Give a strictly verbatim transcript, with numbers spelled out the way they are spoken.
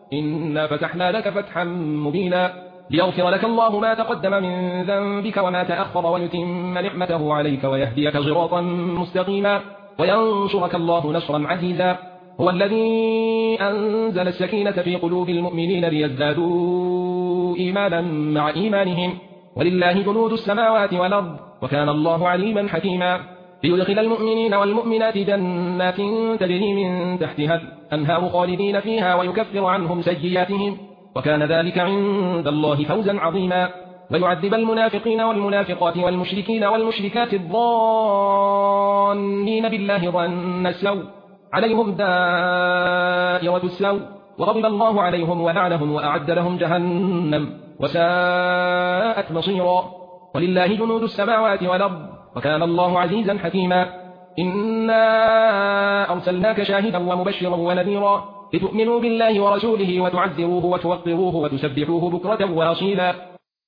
إنا فتحنا لك فتحا مبينا ليغفر لك الله ما تقدم من ذنبك وما تأخر ويتم نعمته عليك ويهديك صراطا مستقيما وينصرك الله نصرا عزيزا هو الذي أنزل السكينة في قلوب المؤمنين ليزدادوا إيمانا مع إيمانهم ولله جنود السماوات والأرض وكان الله عليما حكيما ليدخل المؤمنين والمؤمنات جنات تجري من تحتها الأنهار خالدين فيها ويكفر عنهم سيئاتهم وكان ذلك عند الله فوزا عظيما ويعذب المنافقين والمنافقات والمشركين والمشركات الظانين بالله ظن السوء عليهم دائرة السوء وغضب الله عليهم ولعنهم وأعد لهم جهنم وساءت مصيرا ولله جنود السماوات والأرض وكان الله عزيزا حكيما إنا أرسلناك شاهدا ومبشرا ونذيرا لتؤمنوا بالله ورسوله وتعزروه وتوقروه وتسبحوه بكرة وأصيلا